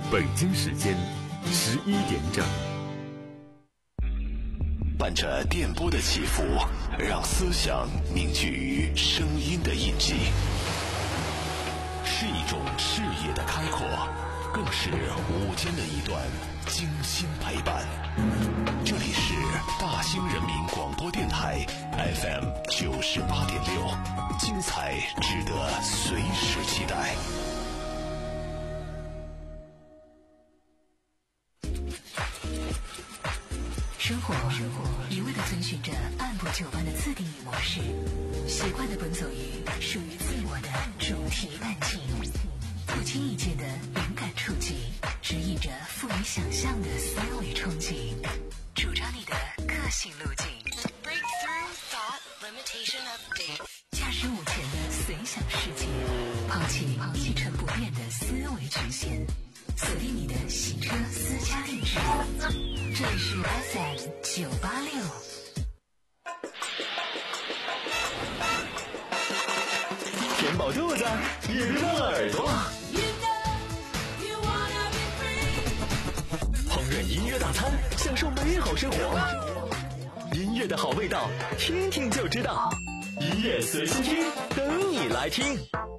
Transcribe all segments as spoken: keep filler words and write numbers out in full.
北京时间十一点整。 伴着电波的起伏，让思想凝聚于声音的印记，是一种视野的开阔，更是午间的一段精心陪伴。这里是大兴人民广播电台 F M 九十八点六，精彩值得随时期待。 生活一味地遵循着按部就班的自定义模式，习惯地奔走于属于自我的主题感情，不经意间的灵感触及，指引着赋予想象的思维憧憬，主张你的个性路径。Breakthrough thought limitation update。驾驶午前的随想世界，抛弃一成不变的思维局限，锁定你的洗车私家定制。这里是 F M 九八六。 填饱肚子，也别忘了耳朵。烹饪音乐大餐，享受美好生活。音乐的好味道，听听就知道。音乐随心听，等你来听。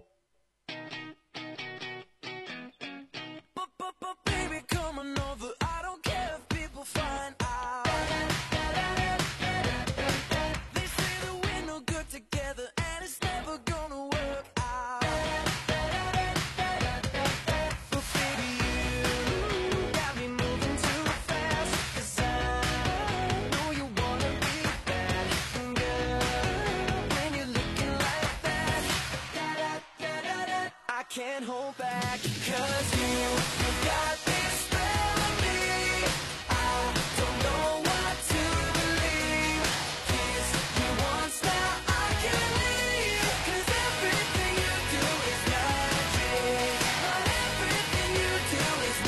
Can't hold back, cause you, you got this spell on me. I don't know what to believe. Kiss you once, now I can't leave. Cause everything you do is magic. But everything you do is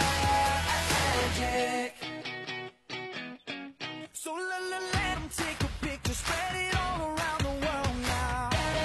magic. So let, let, let 'em take a picture, spread it all around the world now.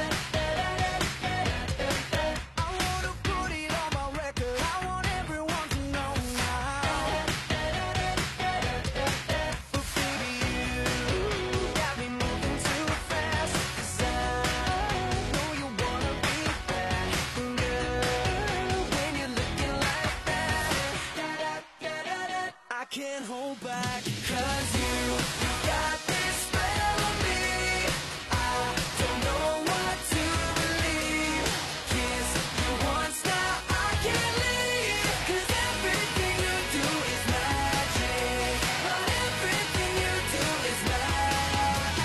Can't hold back, cause you, you got this spell on me. I don't know what to believe. Kiss you once, now I can't leave. Cause everything you do is magic. But everything you do is magic.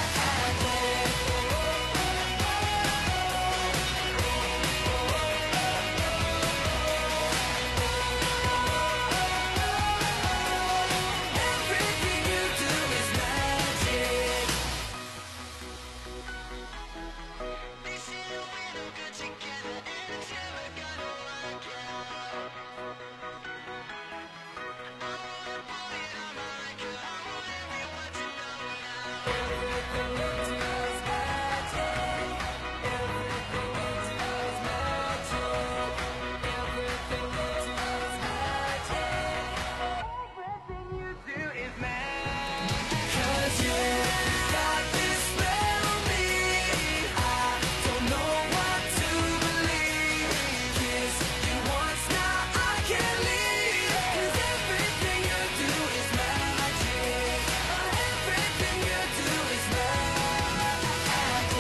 Everything you do is magic. They say that we're no good together, and it's never gonna work out. I wanna put it on my record, I want everyone to know now. Everything you do is magic. Everything you do is magic. Everything you do is magic. Everything you do is magic. Cause you got this spell on me. I don't know what to believe. Kiss you once, now I can't leave. Cause everything you do is magic. But everything you do is magic.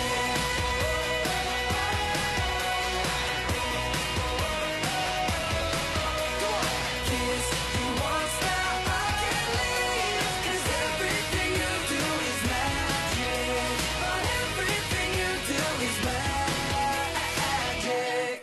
Kiss you once, now I can't leave. Cause everything you do is magic. But everything you do is magic.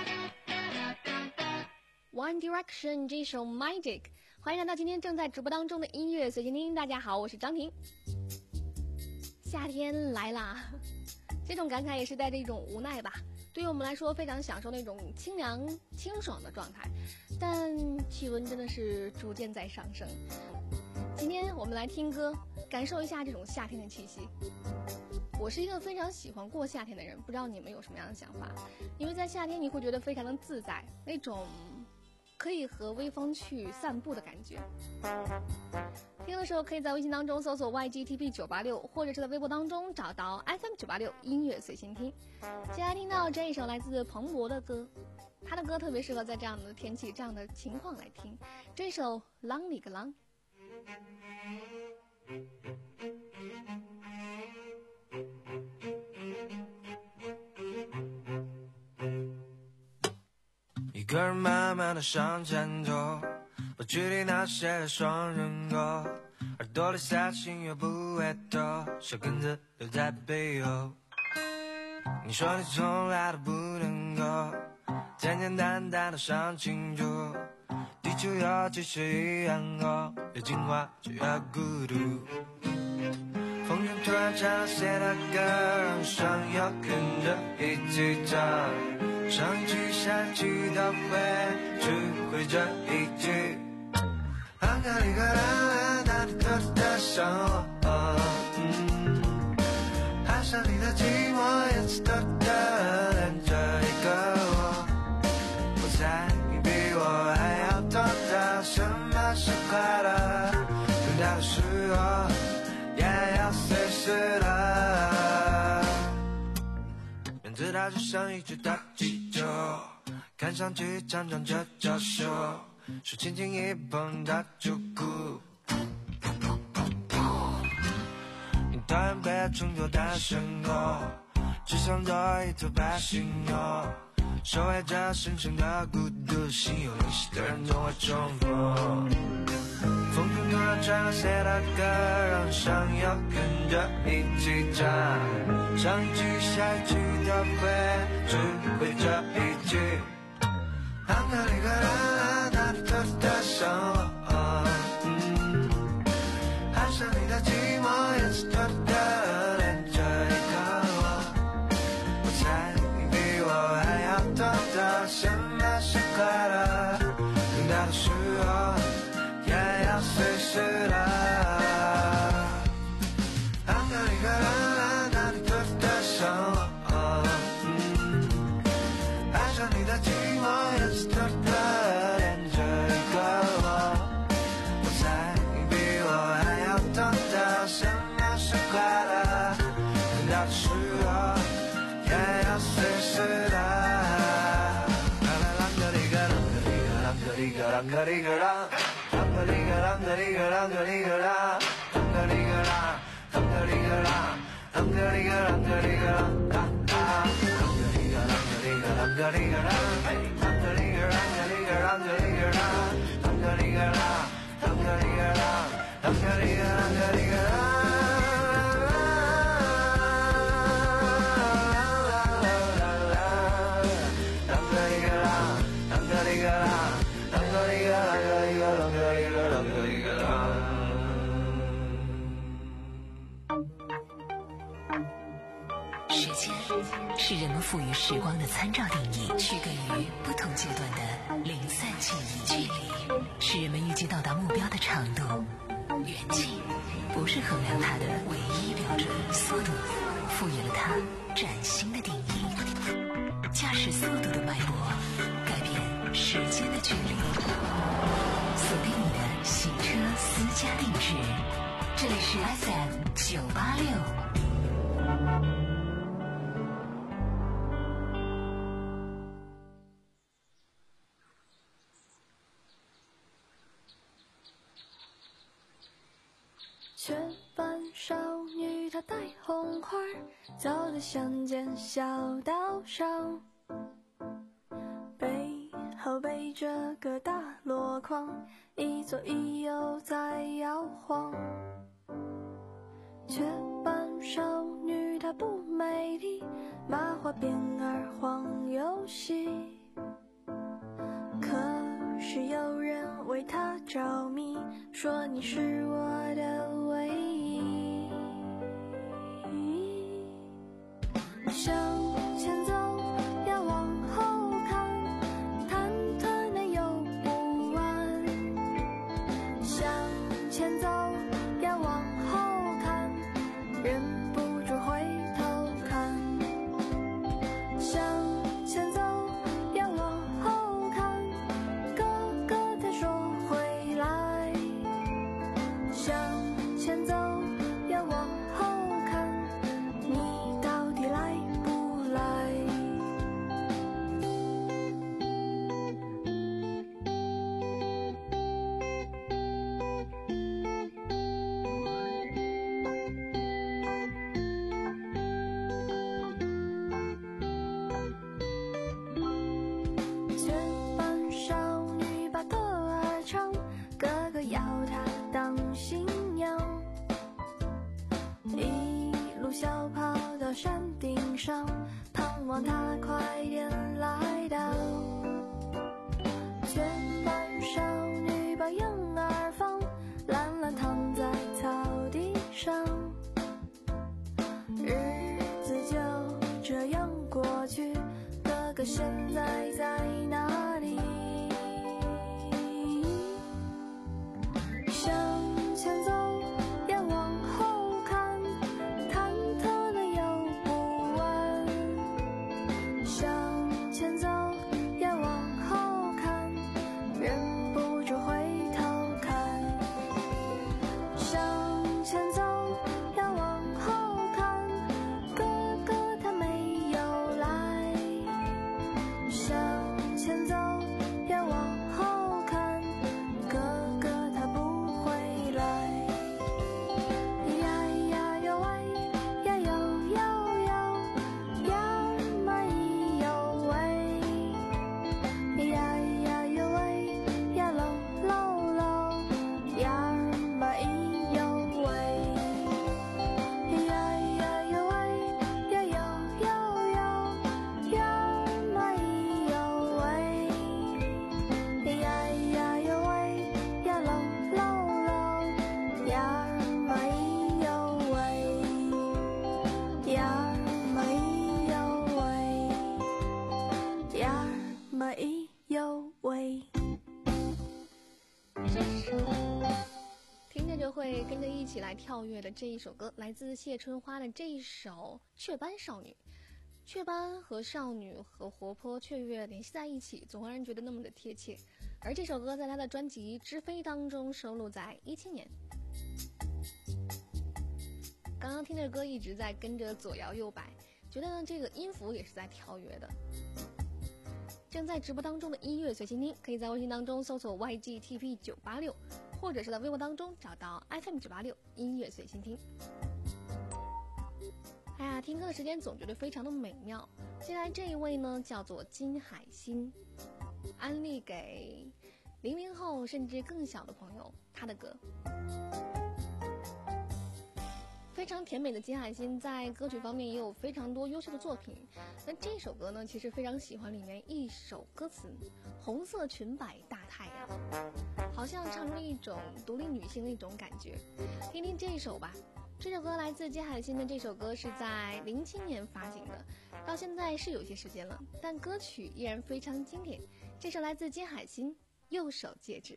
One Direction 这首 Magic， 欢迎来到今天正在直播当中的音乐随心听。大家好，我是张婷。夏天来啦，这种感慨也是带着一种无奈吧。对于我们来说，非常享受那种清凉清爽的状态，但气温真的是逐渐在上升。今天我们来听歌，感受一下这种夏天的气息。我是一个非常喜欢过夏天的人，不知道你们有什么样的想法？因为在夏天你会觉得非常的自在，那种可以和微风去散步的感觉。听的时候可以在微信当中搜索 Y G T P 九八六，或者是在微博当中找到 F M 九八六音乐随心听。接下来听到这一首来自彭博的歌，他的歌特别适合在这样的天气、这样的情况来听。这首《啷里个啷》。 一个人慢慢的向前走，不距离那些双人歌，耳朵里塞心又不会透，小根子留在背后。你说你从来都不能够简简单单的想清楚，地球有几十亿人口，越进化就越孤独。风筝突然唱了谁的歌，让上游跟着一起唱，上一句下一句都会只会这一句。啷个里个啷，那你可的伤我，嗯，爱上你的寂寞，颜色都的连着一个我。我猜你比我还要懂得什么是快乐，更大的是我也要随时的。面对它就像一只大气球，看上去强壮着娇羞，手轻轻一碰它就哭。你讨厌被冲作单身狗，只想做一头白犀牛，守卫着深深的孤独，心有灵犀的人总会重逢。风中突然传来谁的歌，让上游跟着一起唱，上一句下一句都会只会这一句。啷个里个啷，那你可的伤我，嗯，爱上你的寂寞，颜色都的连着一个我。我猜你比我还要懂得什么是快乐，更大的是我也要随时的。啷个里个啷，那你可的伤我，嗯，爱上你的寂寞，颜色都的连着一个我。我猜你比我还要懂得什么是快乐，更大的是我也要随时的。啷个里个啷个里个啷个里个啷个里个啷。啷个里个啷个里个啷个里个啷，啷个里个啷，啷个里个啷，啷个里个啷个里个啷，啷个里个啷个里个啷个里个啷，啷个里个啷个里个啷个里个啷，啷个里个啷，啷个里个啷，啷个里个啷个里个啷。 时间是人们赋予时光的参照定义，区隔于不同阶段的零散记忆。距离是人们预计到达目标的长度，远近不是衡量它的唯一标准，速度赋予了它崭新的定义。驾驶速度的脉搏，改变时间的距离。锁定你的洗车私家定制，这里是 F M 九八六。 雀斑少女她戴红花，走在乡间小道上，背后背着个大箩筐，一左一右在摇晃。雀斑少女她不美丽，麻花辫儿晃游戏，可是有人为她着迷，说你是我的唯一。向前走，要往后看，忐忑内有不安。向前走，要往后看，忍不住回头看。向前走，要往后看，隔唱，哥哥要他当新娘。一路小跑到山顶上，盼望他快点来到。全班少女把婴儿放，懒懒躺在草地上。日子就这样过去，哥哥现在在哪里？向前走，也往后看，忐忑的又不安。向前走，也往后看，忍不住回头看。向前走，也往后看，哥哥他没有来。向前走，也往后看，哥哥他不回来。呀呀哟喂，呀哟哟哟，呀嘛咿哟喂，呀呀哟喂，呀喽喽喽，呀嘛咿哟喂，呀呀哟喂，呀哟哟哟，呀嘛咿哟喂，呀呀哟喂，呀喽喽喽，呀嘛咿哟喂，呀嘛咿哟喂，呀嘛咿哟喂。 这是听着就会跟着一起来跳跃的这一首歌，来自谢春花的这一首《雀斑少女》。雀斑和少女和活泼雀跃联系在一起，总会让人觉得那么的贴切。而这首歌在他的专辑《知飞》当中收录在一七年。刚刚听这歌一直在跟着左摇右摆，觉得呢这个音符也是在跳跃的。正在直播当中的音乐随心听，可以在微信当中搜索 Y G T P 九八六，或者是在微博当中找到 F M 九八六音乐随心听。哎呀，听歌的时间总觉得非常的美妙。接下来这一位呢，叫做金海心，安利给零零后甚至更小的朋友，他的歌。非常甜美的金海心在歌曲方面也有非常多优秀的作品。那这首歌呢，其实非常喜欢里面一首歌词，红色裙摆大太阳，好像唱出了一种独立女性的一种感觉。听听这一首吧。这首歌来自金海心的，这首歌是在零七年发行的，到现在是有些时间了，但歌曲依然非常经典。这首来自金海心，右手戒指。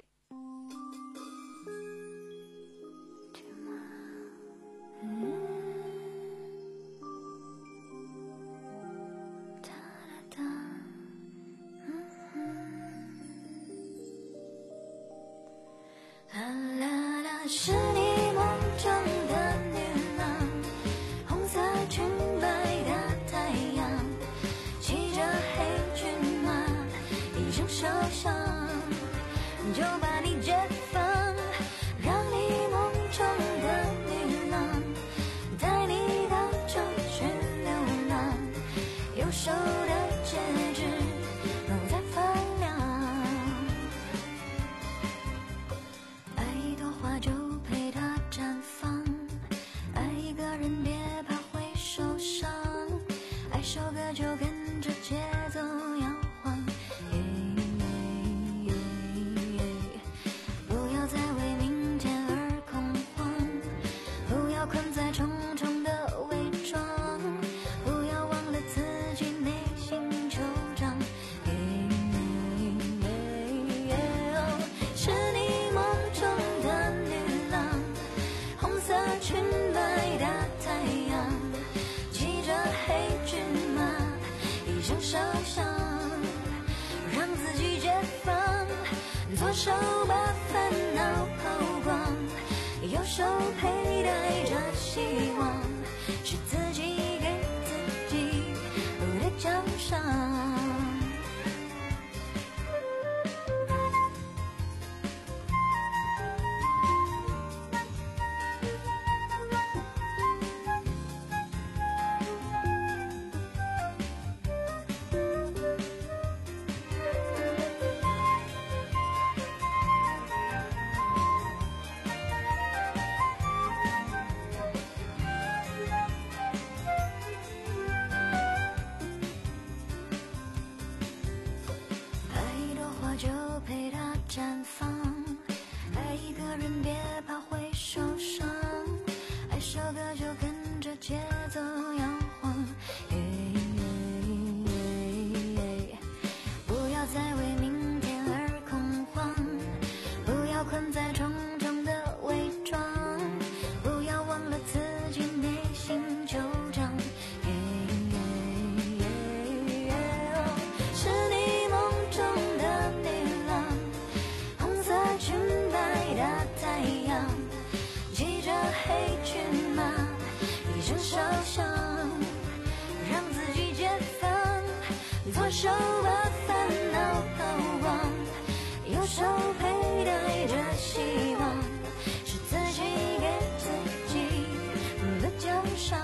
啦啦啦，是你梦中的女郎，红色裙摆的太阳，骑着黑骏马，一生受伤，就把你解放，让你梦中的女郎带你到处去流浪，右手的戒指都在发亮。爱朵花就陪它绽放，爱一个人别怕会受伤，爱首歌就跟着节奏摇晃，不要再为明天而恐慌，不要困在重重的伪装，不要忘了自己内心酋长。是你梦中的女郎，红色裙摆的太阳，骑着黑骏马，一生受伤，让自己解放，左手把烦恼抛光，右手佩戴着希望，是自己给自己的奖赏。 绽放。爱一个人别怕会受伤，爱首歌就跟着节奏摇晃。不要再为明天而恐慌，不要困在重重的伪装，不要忘了自己内心旧账。是你梦中的女郎，红色裙摆的太阳，系着黑裙马，一声烧香，让自己解放。左手把烦恼抛光，右手佩戴着希望，是自己给自己的奖赏。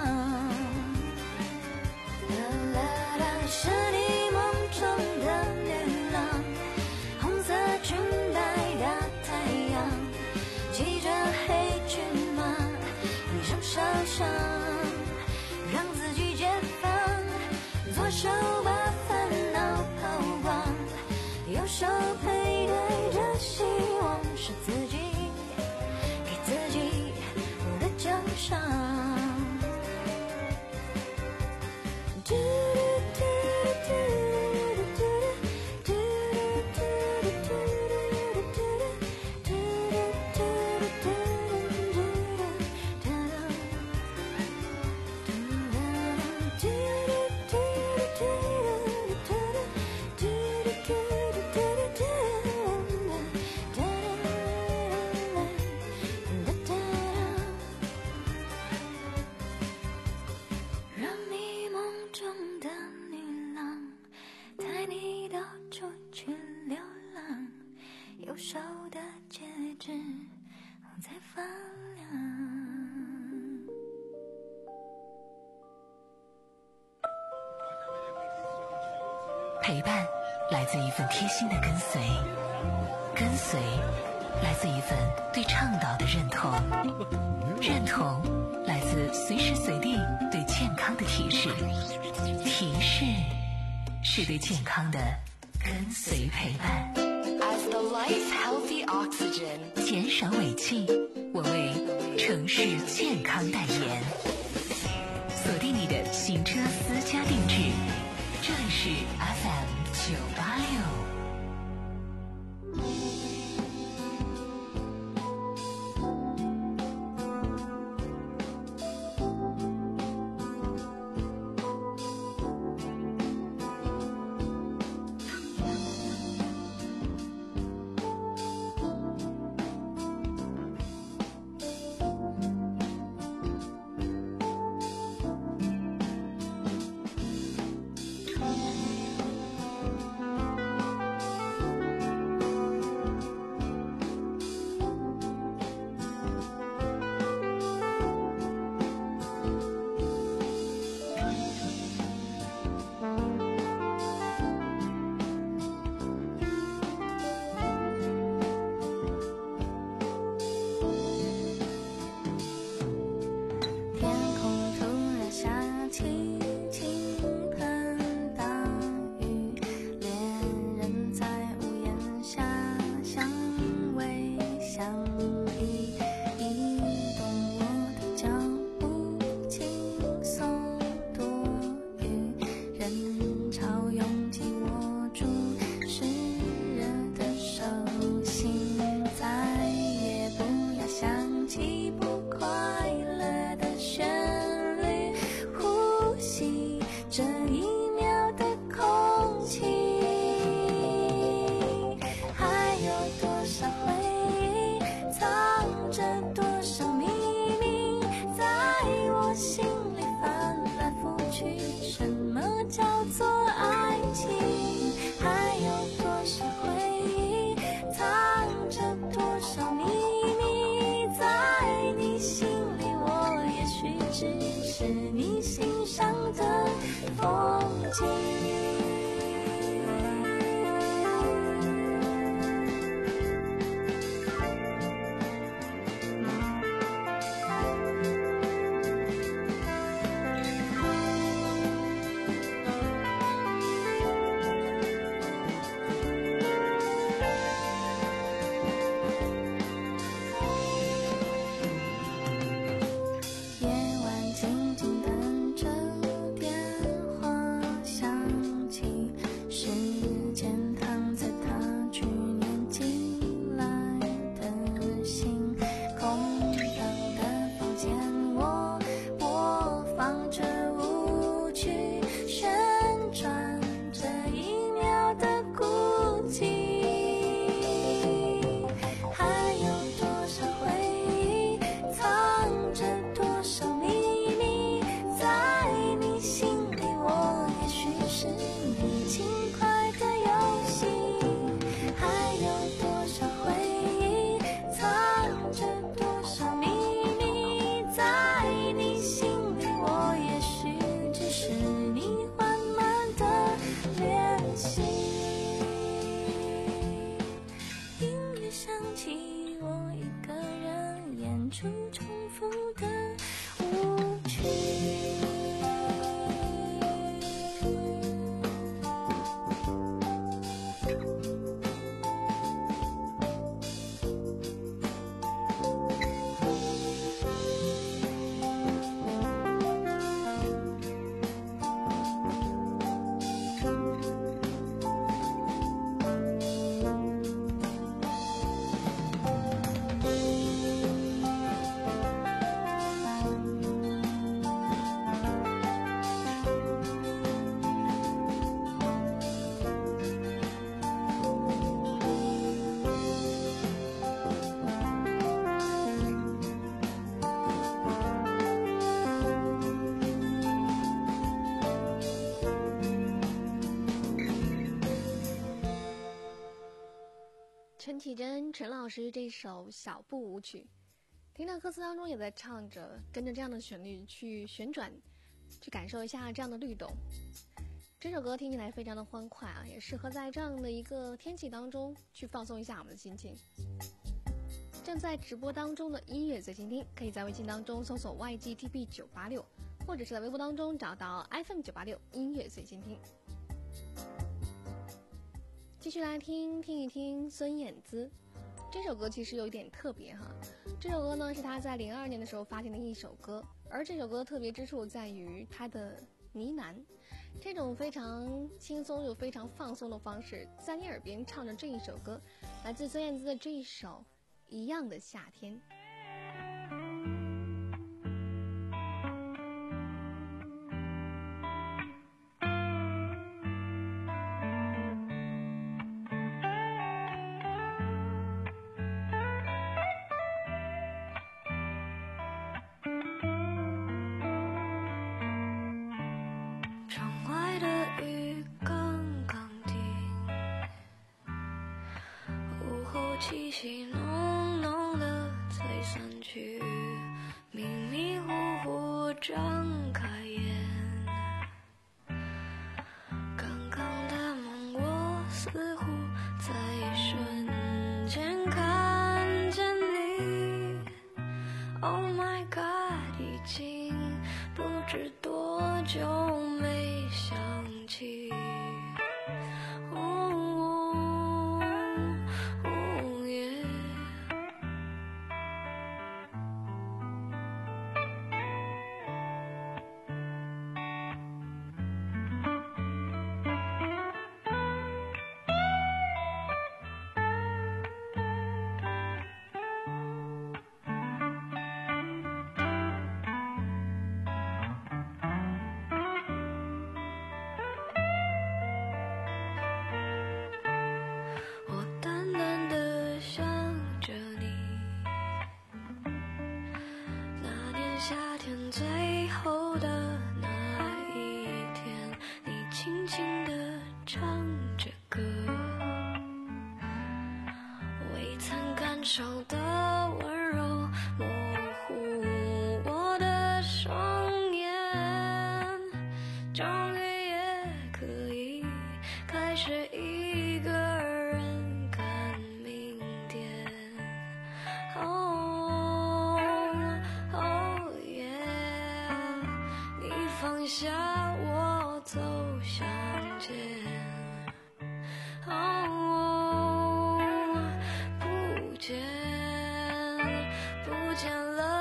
啦啦啦，是你梦中的女郎，红色裙摆的太阳，系着黑裙马，一声烧香，让自己解放。左手把烦恼抛光，右手佩戴着希望，是自己给自己的奖赏。让你梦中的女郎带你到处去流浪，右手的戒指在发亮。 陪伴来自一份贴心的跟随，跟随来自一份对倡导的认同，认同来自随时随地对健康的提示，提示是对健康的跟随陪伴。As the life healthy oxygen， 减少尾气，我为城市健康代言。锁定你的行车私家定制，这里是 F M 九八六。 唱出重复的舞曲。 陈绮贞陈老师这首小步舞曲，听到歌词当中也在唱着，跟着这样的旋律去旋转，去感受一下这样的律动。这首歌听起来非常的欢快啊，也适合在这样的一个天气当中去放松一下我们的心情。正在直播当中的音乐随心听，可以在微信当中搜索 Y G T B 九八六，或者是在微博当中找到 F M 九八六音乐随心听。继续来听听一听孙燕姿，这首歌其实有一点特别哈。这首歌呢是她在零二年的时候发行的一首歌，而这首歌特别之处在于它的呢喃，这种非常轻松又非常放松的方式，在你耳边唱着这一首歌，来自孙燕姿的这一首《一样的夏天》。 气息浓浓的吹散去，迷迷糊糊张开眼，刚刚的梦我似乎在瞬间看见你。 Oh my god， 已经不知多久没想起。手的温柔模糊我的双眼，终于也可以开始一个人看明天。Oh oh yeah， 你放下我走向前。Oh。不见，不见了。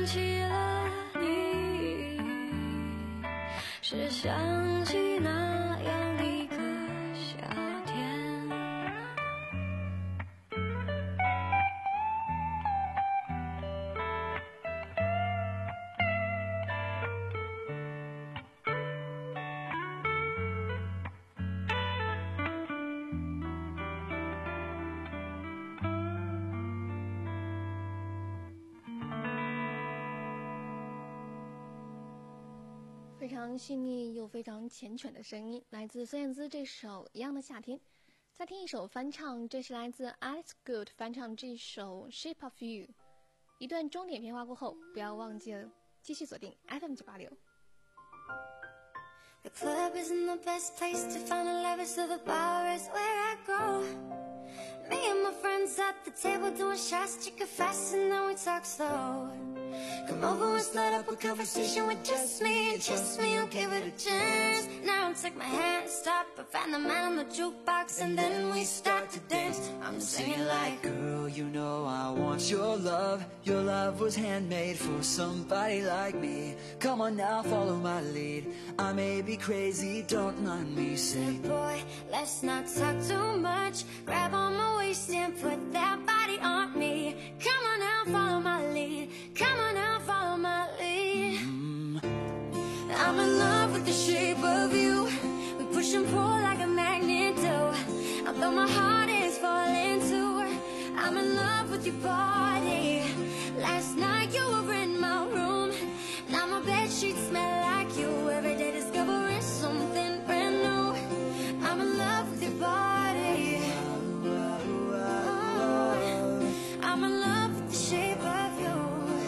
起了你，是想起那样一个夏天。 非常细腻又非常缱绻的声音，来自孙燕姿这首《一样的夏天》。再听一首翻唱，这是来自 Alex Good 翻唱这首《Shape of You》。一段钟点片花过后，不要忘记了继续锁定 F M 九八六。 The club isn't the best place to find a lover, so the bar is where I go. Me and my friends at the table doing shots, chicken fast, and then we talk slow. Come over and start up a conversation with just me, and just me, I'll give it a chance. Now take my hand, stop, and find the man on the jukebox, and then we start to dance. I'm singing like, girl, you know I want your love. Your love was handmade for somebody like me. Come on now, follow my lead. I may be crazy, don't mind me. Say, boy, let's not talk too much. Grab on my waist and put that body on me. Come on now, follow my lead. Come on now, follow my lead. mm, I'm in love with the shape of you. We push and pull like a magnet do. Although my heart is falling too, I'm in love with your body. Last night you were in my room. Now my bedsheets smell like you. Every day discovering something brand new. I'm in love with your body. Oh, I'm in love with the shape of you.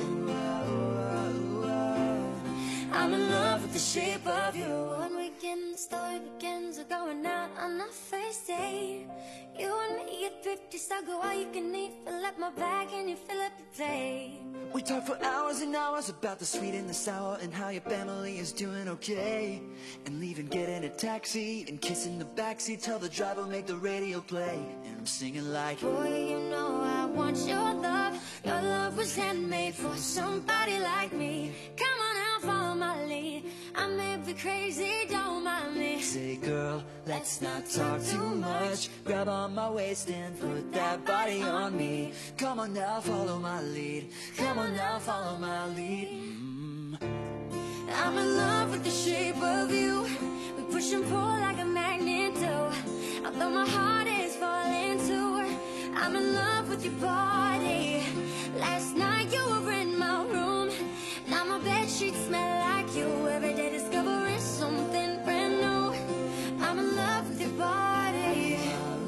I'm in love with the shape of you. One weekend the story begins. We're going out on our first date. You and me get fifty, so go all you can eat. Fill up my bag and you fill up your plate. we talk for hours and hours about the sweet and the sour, and how your family is doing okay. And leaving, getting a taxi and kissing the backseat. Tell the driver make the radio play, and I'm singing like, boy, you know I want your love. Your love was handmade for somebody like me. Come on now, follow my lead. I may be crazy, don't mind me. say, girl, let's not talk too much. Grab on my waist and put that body on me. Come on now, follow my lead. Come on now, follow my lead. mm, I'm in love with the shape of you. We push and pull like a magnet do. Although my heart is falling too, I'm in love with your body. Last night you were in my room. Now my bedsheets smell like you. Every day discovering something brand new. I'm in love with your body.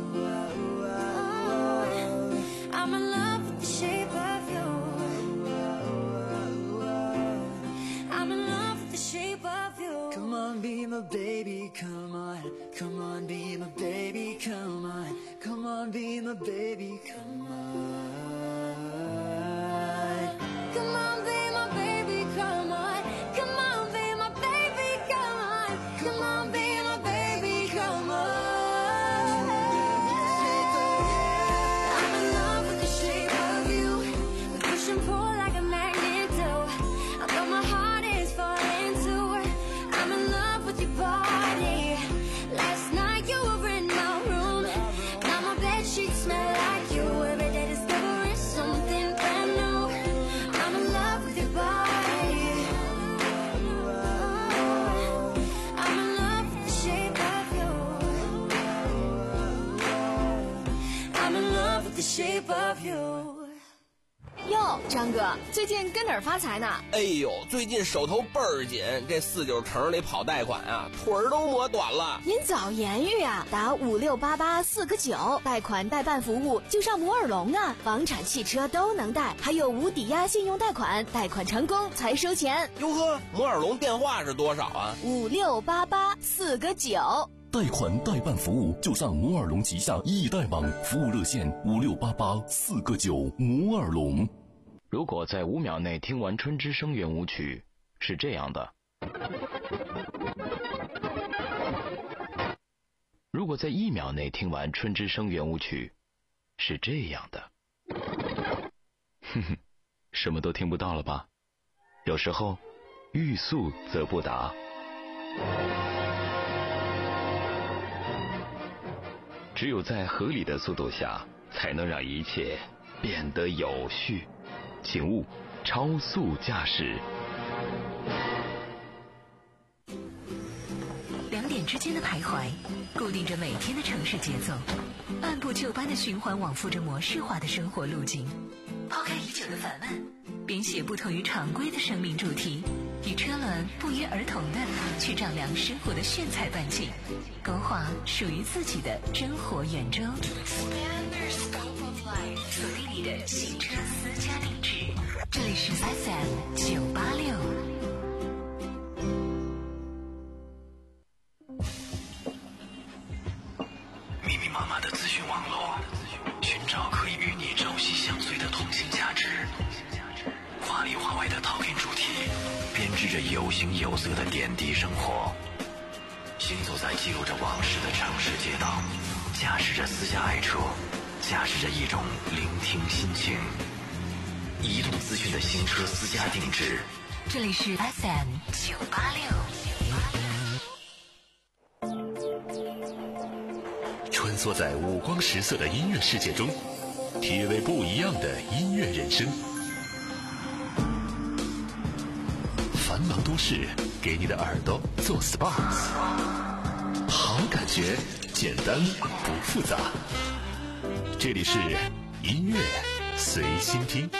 Oh, I'm in love with the shape of you. I'm in love with the shape of you. Come on, be my baby, come on. Come on, be my baby, come on. Come on, be my baby, come on. Come on, be my baby, come on. Come on, be my baby, come on. Come on, be my baby, come on. I'm in love with the shape of you. We push and pull like a magnet do. Although my heart is falling too, I'm in love with your body. Last night you were in my room. Now my bedsheets smell like you. Every day discovering something brand new. I'm in love with your body. Oh, I'm in love with the shape of you. I'm in love with the shape of you. 哟，张哥，最近跟哪儿发财呢？ 哎呦，最近手头倍儿紧，这四九城里跑贷款啊，腿儿都磨短了。 您早言语啊，打五六八八四个九，贷款代办服务就上摩尔龙啊，房产、汽车都能贷，还有无抵押信用贷款，贷款成功才收钱。 哟呵，摩尔龙电话是多少啊？ 五六八八四个九。 贷款代办服务就上摩尔龙旗下易贷网，服务热线五六八八四个九。摩尔龙。 如果在五秒内听完春之声圆舞曲，是这样的；如果在一秒内听完春之声圆舞曲，是这样的。哼哼，什么都听不到了吧？ 有时候欲速则不达。只有在合理的速度下，才能让一切变得有序。请勿超速驾驶。 两点之间的徘徊，固定着每天的城市节奏，按部就班的循环往复着模式化的生活路径。抛开已久的烦闷，编写不同于常规的生命主题，与车轮不约而同的去丈量生活的炫彩半径，勾画属于自己的生活圆周。锁定你的行车私家定制，这里是 F M 九八六。 密密麻麻的资讯网络，寻找可以与你朝夕相随的同性价值。华里华外的talking主题，编织着有形有色的点滴生活。行走在记录着往事的城市街道，驾驶着私家爱车，驾驶着一种聆听心情。移动资讯的行车私家定制， 这里是 F M 九八六。 穿梭在五光十色的音乐世界中，体味不一样的音乐人生。繁忙都市给你的耳朵做 S P A， 好感觉简单不复杂。这里是音乐随心听。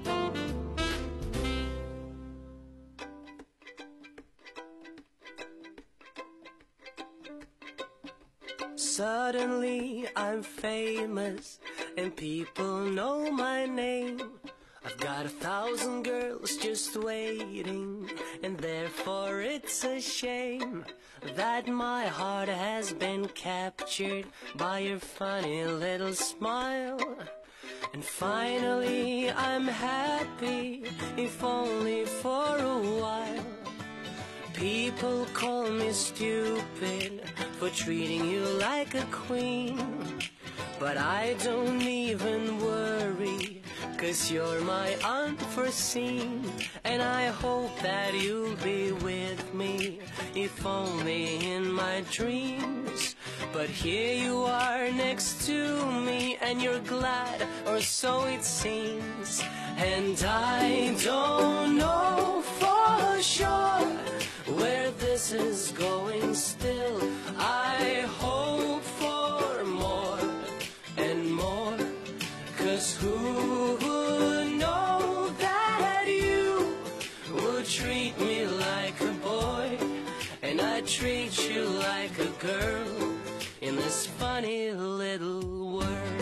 Suddenly I'm famous and people know my name. I've got a thousand girls just waiting, and therefore it's a shame that my heart has been captured by your funny little smile. And finally I'm happy, if only for a while. People call me stupid for treating you like a queen, but I don't even worry, 'cause you're my unforeseen. And I hope that you'll be with me, if only in my dreams. But here you are next to me, and you're glad, or so it seems. And I don't know for sure where this is going still. I hope for more and more, 'cause who would know that you would treat me like a boy, and I treat you like a girl in this funny little world.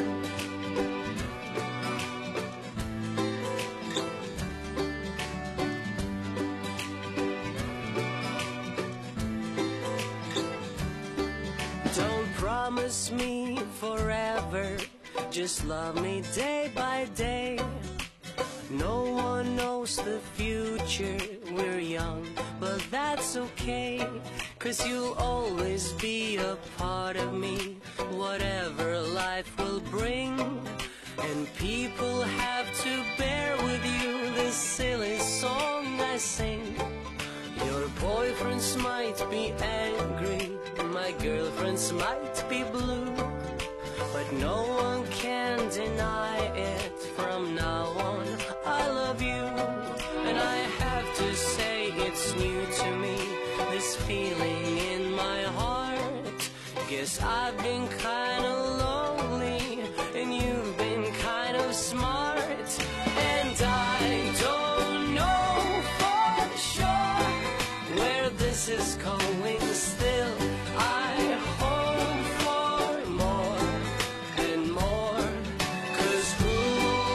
Don't promise me forever, just love me day by day. No one knows the future, we're young, but that's okay, 'cause you'll always be a part of me, whatever life will bring. And people have to bear with you this silly song I sing. Your boyfriends might be angry, my girlfriends might be blue, but no one can deny it. From now on, I love you, and I have to say it's new to me, this feeling in my heart. Guess I've been kinda lonely, and you've been kind of smart. And I don't know for sure where this is going still. I hope for more and more, 'cause who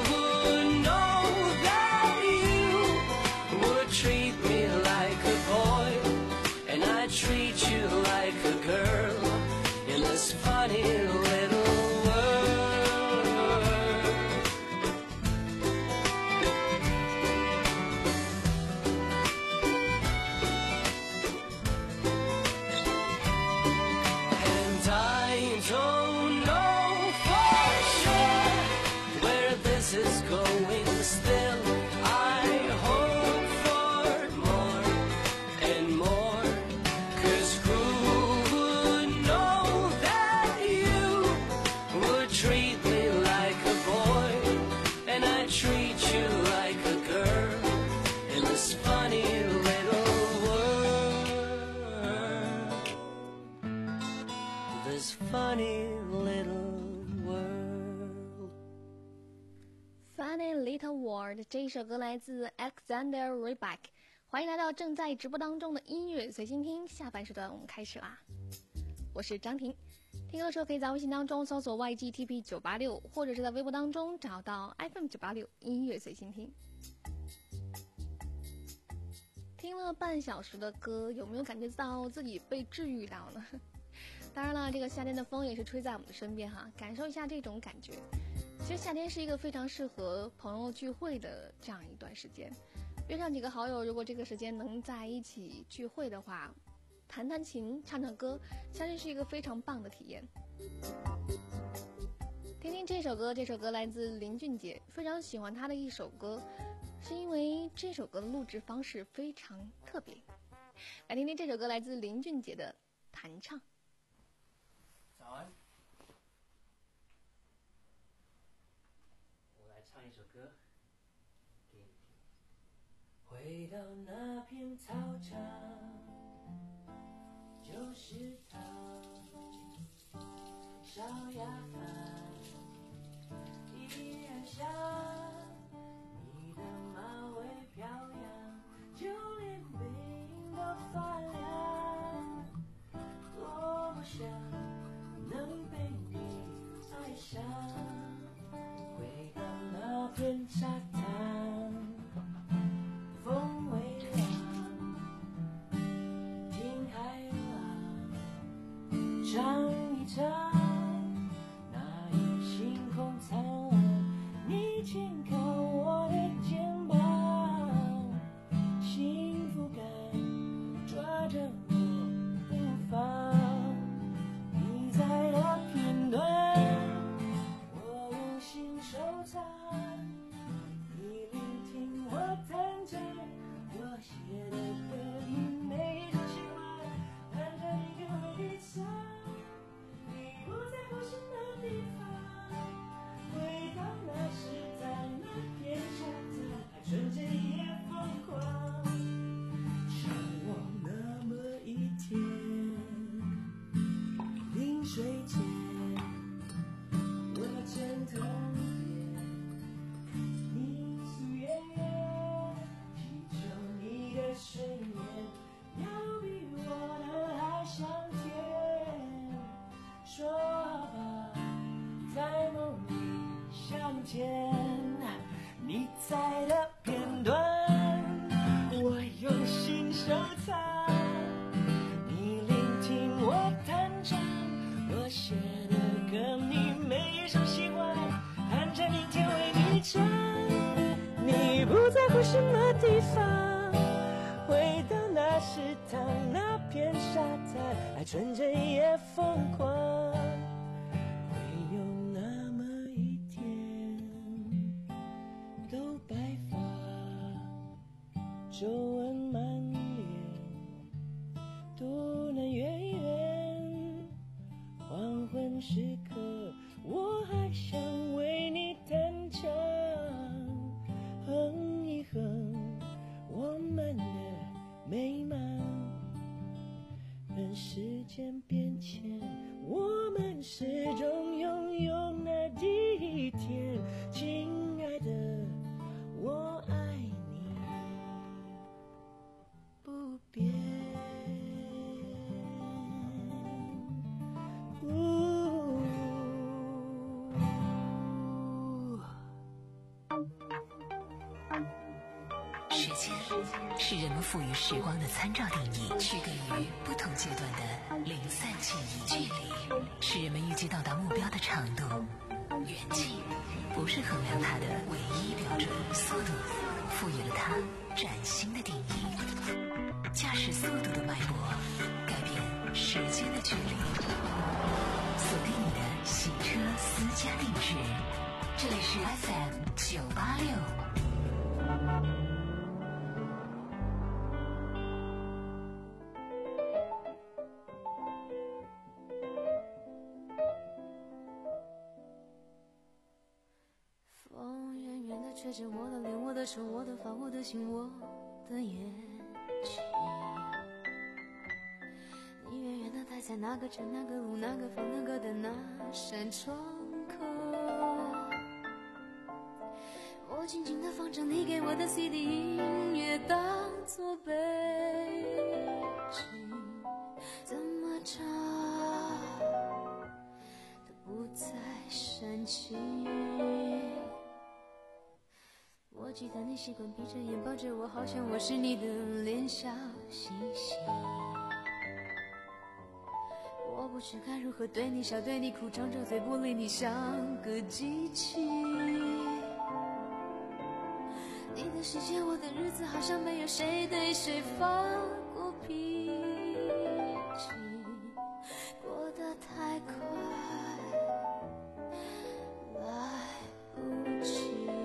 Little World， 这一首歌来自 Alexander Rybak。欢迎来到正在直播当中的音乐随心听，下半时段我们开始啦。我是张婷，听歌的时候可以在微信当中搜索 Y G T P 九八六， 或者是在微博当中找到 F M 九八六音乐随心听。听了半小时的歌，有没有感觉到自己被治愈到呢？当然了，这个夏天的风也是吹在我们的身边哈，感受一下这种感觉。其实夏天是一个非常适合朋友聚会的这样一段时间，约上几个好友，如果这个时间能在一起聚会的话，弹弹琴唱唱歌，相信是一个非常棒的体验。听听这首歌，这首歌来自林俊杰，非常喜欢他的一首歌，是因为这首歌的录制方式非常特别。来听听这首歌，来自林俊杰的弹唱。 早安，我来唱一首歌给你听。回到那片操场，就是他，烧鸭饭依然香，你的马尾飘扬，就连背影都发亮，多么想能被你爱上。回到那片沙滩，风微凉，听海浪唱一唱，那夜星空灿烂，你轻靠我的肩膀，幸福感抓着我不放。你在那片段，我用心收藏，你聆听我弹着我写的歌，你每一种喜欢，弹着你给我的唱，你不在乎什么地方，回到那时在那片沙滩，还纯真也疯狂，像我那么一天，临睡前我枕头边，你素颜祈求你的睡眠要比我的还香甜，说吧，在梦里相见，你在的片段我用心收藏，你聆听我弹唱我写的歌，你每一首喜欢，含着明天为你唱，你不在乎什么地方，回到那时躺那片沙滩，爱纯真也疯狂，会有那么一天，都白发，皱纹满脸，独能远远，黄昏时刻我还想为你弹唱，哼一哼我们的美满，任时间变迁，我们始终拥有那第一天，亲爱的我爱你不变。 时间是人们赋予时光的参照定义，区隔于不同阶段的零散记忆。距离是人们预计到达目标的长度，远近不是衡量它的唯一标准。速度赋予了它崭新的定义，驾驶速度的脉搏改变时间的距离。锁定你的洗车私家定制，这里是 F M 九八六。 吹着我的脸，我的手，我的发，我的心，我的眼睛。你远远地待在那个城、那个路、那个房、那个的那扇窗口。我静静地放着你给我的 C D 音乐当作背景，怎么唱都不再煽情。我记得你习惯闭着眼抱着我，好像我是你的脸小星星。我不知该如何对你笑对你哭，张着嘴不理你像个机器。你的世界我的日子好像没有谁对谁发过脾气，过得太快来不及。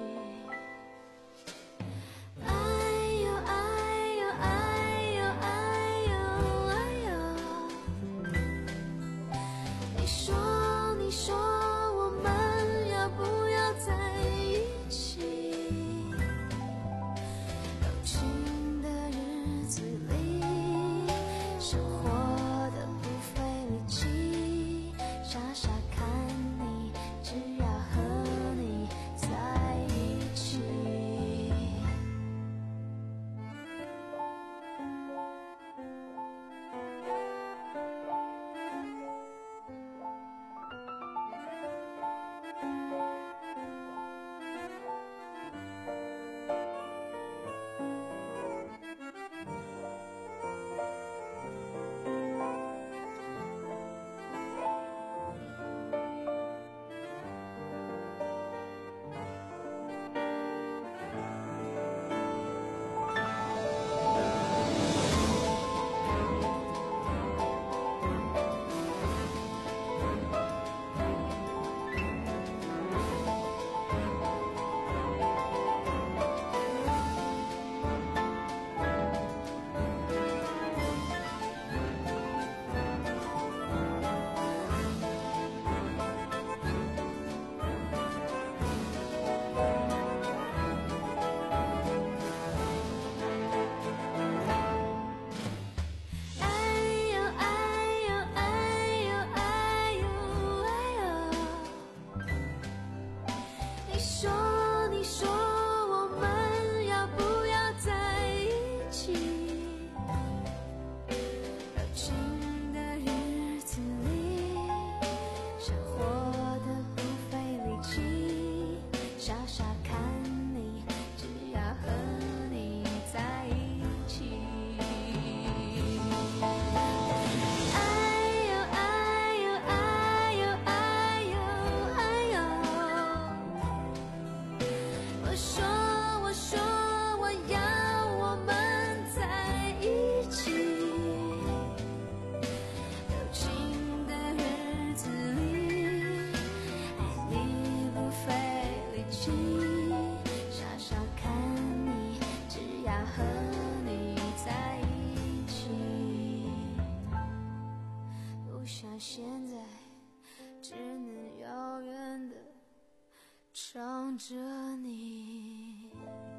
想着你。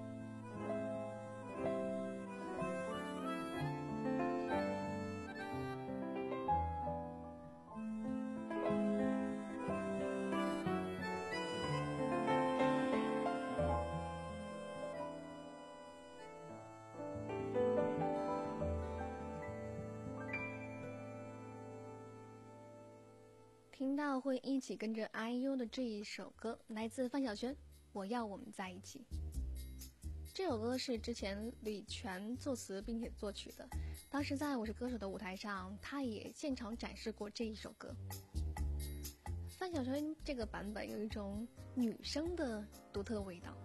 听到会一起跟着 I U 的这一首歌，来自范晓萱，我要我们在一起。这首歌是之前李泉作词并且作曲的，当时在我是歌手的舞台上，他也现场展示过这一首歌。范晓萱这个版本有一种女生的独特味道。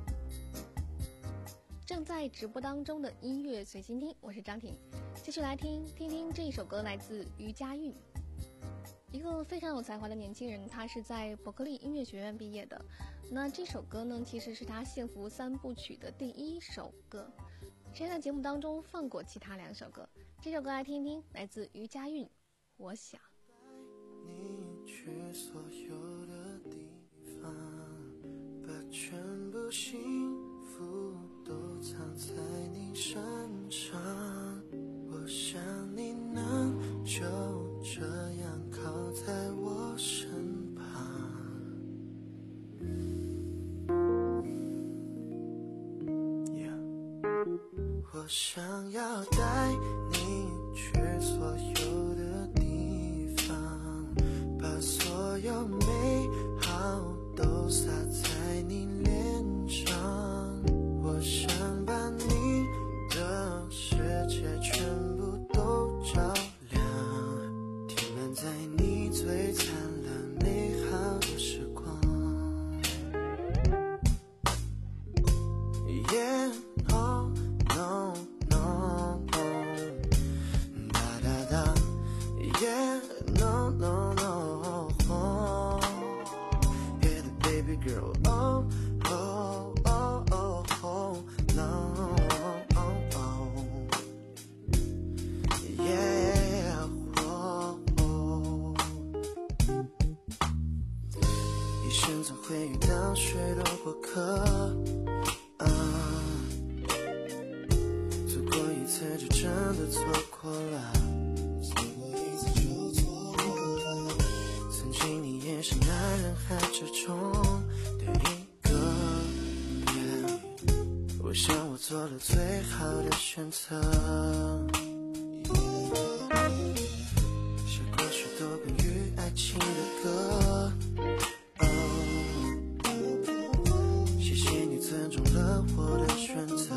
正在直播当中的音乐随心听，我是张婷，继续来听听听这一首歌，来自于佳韵。一个非常有才华的年轻人，他是在伯克利音乐学院毕业的。那这首歌呢，其实是他幸福三部曲的第一首歌。之前在节目当中放过其他两首歌，这首歌来听听，来自于佳韵，我想。 你去所有的地方，把全部幸福都藏在你身上。我想你能就这样靠在我身旁， 我想要带你去所有的地方，把所有美好都洒在你脸上。我想把你的世界全部都照亮，填满在你最灿烂美好的时光。Yeah, oh, no, no, no. Da, da, da. Yeah, no, no, no. Yeah, the baby girl. Oh, oh, oh, oh, oh, no. Oh, oh. Yeah, oh, oh. 一生总会遇到许多过客。错过一次就真的错过了，曾经你也是那人海之中的一个人，我想我做了最好的选择，写过许多关于爱情的歌，谢谢你尊重了我的选择，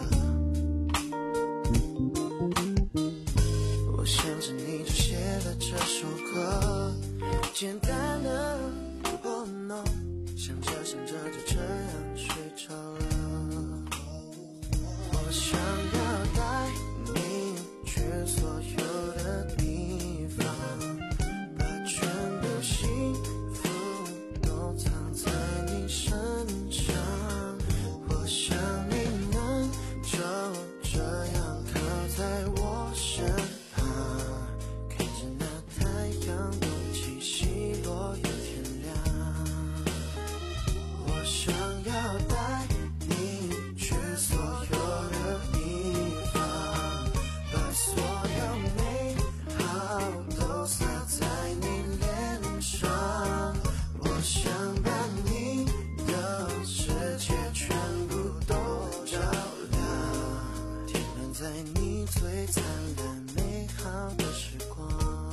我想着你就写了这首歌，简单的 Oh no， 想着想着就这样睡着了。我想要带你去所有的地方，把全部幸福都藏在你身上。我想你能就这样靠在我身旁，看着那太阳东起西落又天亮。我想要带你去所有的地方，把所有美好都洒在你脸上。我想把你的世界全部都照亮，填满在你最灿烂美好的时光。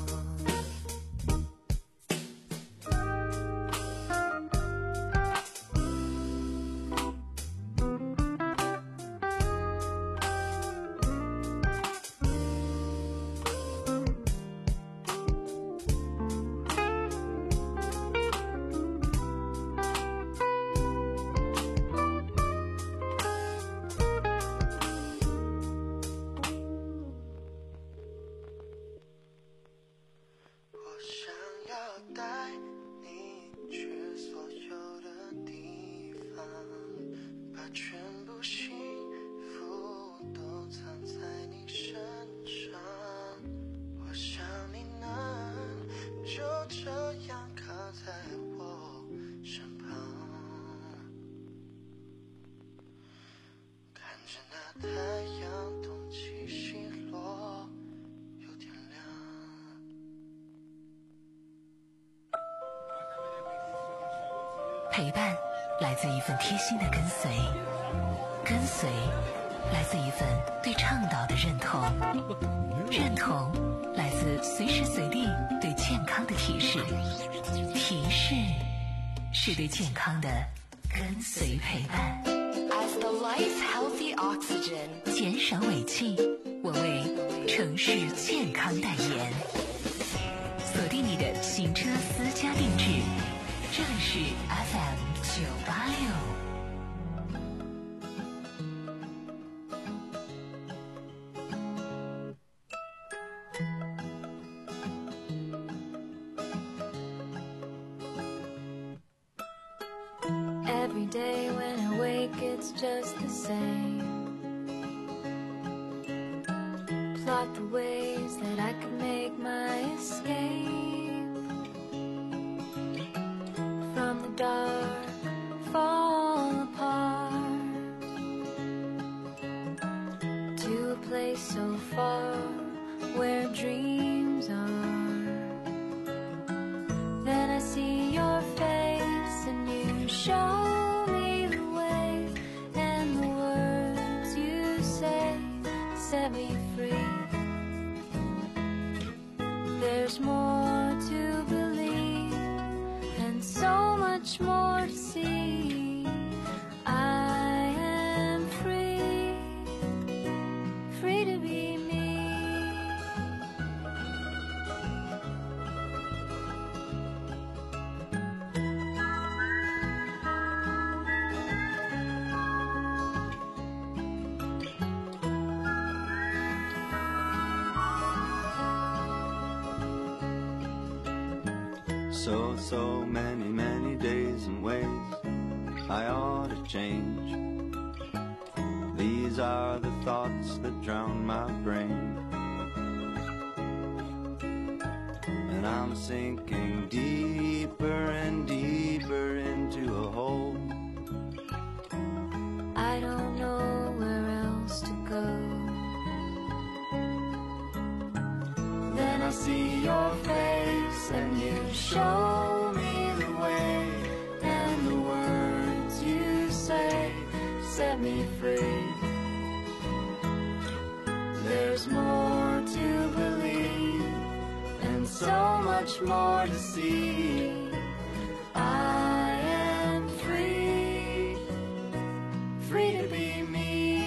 我想要带你去所有的地方，把全部幸福都藏在你身上。我想你能就这样靠在我身旁，看着那太阳东起西落又天亮。 陪伴来自一份贴心的跟随，跟随来自一份对倡导的认同，认同来自随时随地对健康的提示，提示是对健康的跟随陪伴。As the life's healthy oxygen， 减少尾气，我为城市健康代言。锁定你的行车私家定制，这里是 F M 九八六。 Every day when I wake, it's just the same. Plot the ways that I could make my escape from the dark, fall apart to a place so far where dreams are. Then I see your face and you show me the way, and the words you say so, so many, many days and ways I ought to change. These are the thoughts that drown my brain, and I'm sinking deeper and deeper into a hole. I don't know where else to go. Then I see your face and you show me the way, and the words you say set me free. There's more to believe and so much more to see. I am free, free to be me.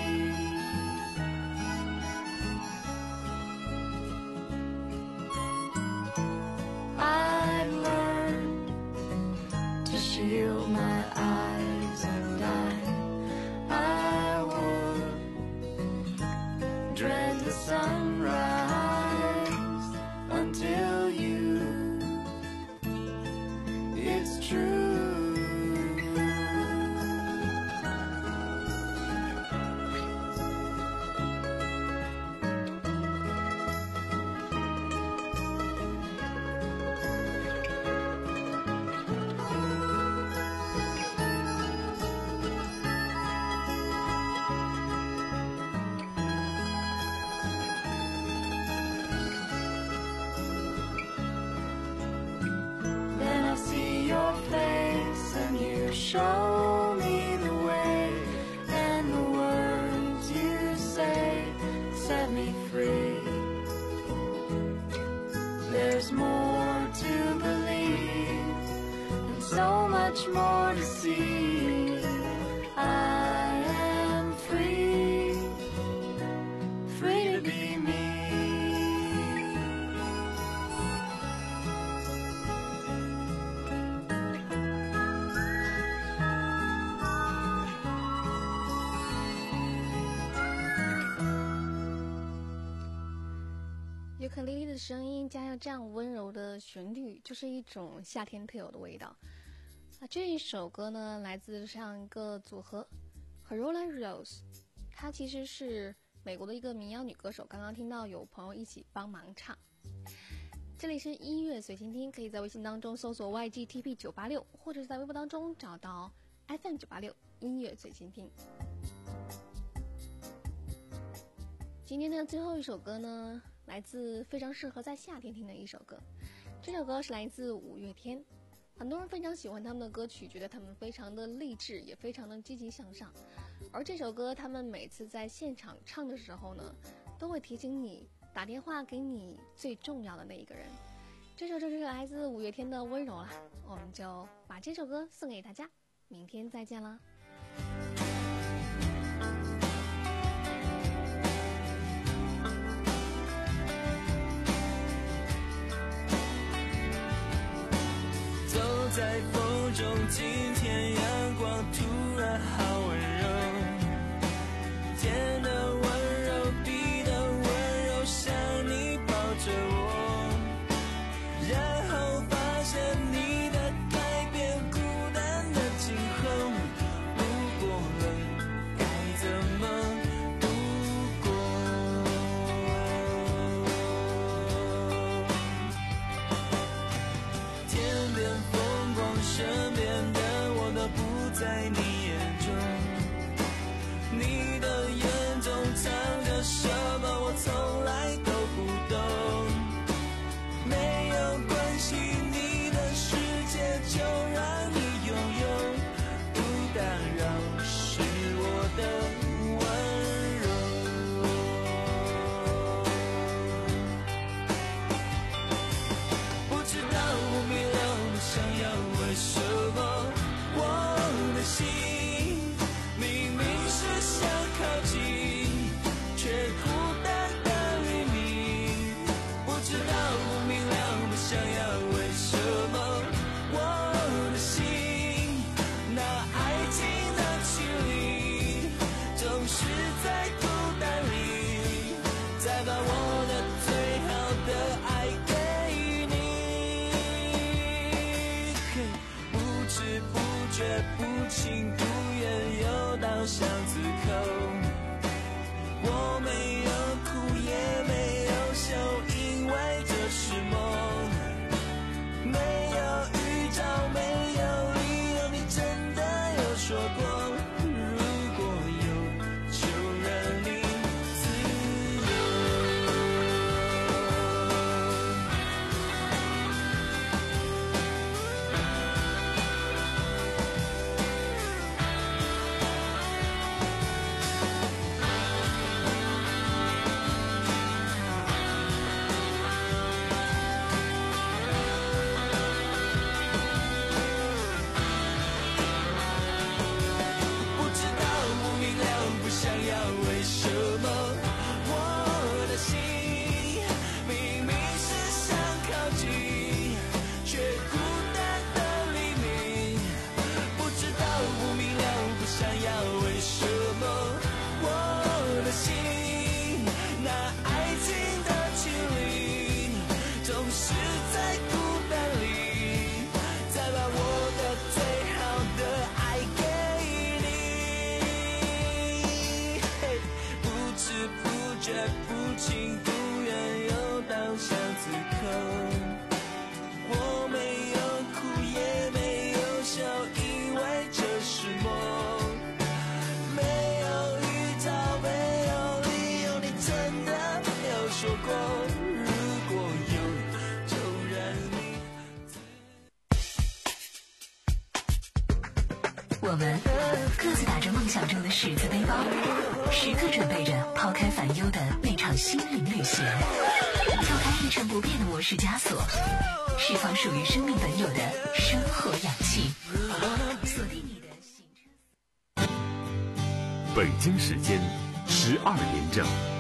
I've learned to shield my eyes, and I, I would dread the sunrise until you. It's true. Then I see your face and you show me the way, and the words you say set me free. There's more to believe and so much more to see. I am free, free to be me. 尤克里里的声音加上这样温柔的旋律，就是一种夏天特有的味道。啊，这一首歌呢，来自上一个组合 Carola Rose， 她其实是美国的一个民谣女歌手。刚刚听到有朋友一起帮忙唱。这里是音乐随心听，可以在微信当中搜索 Y G T P 九八六，或者是在微博当中找到 F M 九八六音乐随心听。今天的最后一首歌呢，来自非常适合在夏天听的一首歌。这首歌是来自五月天，很多人非常喜欢他们的歌曲，觉得他们非常的励志，也非常的积极向上。而这首歌他们每次在现场唱的时候呢，都会提醒你打电话给你最重要的那一个人。这首就是来自五月天的温柔啦，我们就把这首歌送给大家，明天再见啦。 在风中，今天阳光突然好温柔，天的温柔，地的温柔，像你抱着我，然后发现你的改变，孤单的今后，不过了，该怎么度过？天边风身边的我都不在你眼中，你的眼中藏着什么我从来都不懂，没有关系，你的世界就让你拥有，不打扰是我的温柔。不知道不明了不想要为什么我的心明明是想靠近，却孤单的黎明。不知道不明了不想要为什么我的心那爱情的向此刻，我没有哭也没有笑，因为这是梦。没有预兆，没有理由，你真的有说过，如果有，就让你自由。不知道，不明了，不想要，为什么我的心明明是想靠近，却孤单的黎明。不知道，不明了，不想要，为什么我的心那爱情的距离，总是在孤单里，再把我的最好的爱给你。嘿，不知不觉，不情不愿，又到向此刻，我没有哭也没有笑，因为这是梦。没有预兆，没有理由，你真的有说过，如果有，就让你。 我们各自打着梦想中的十字背包，时刻准备着抛开烦忧的那场心灵旅行，跳开一成不变的模式枷锁，释放属于生命本有的生活氧气，锁定你的行程。 北京时间十二点整。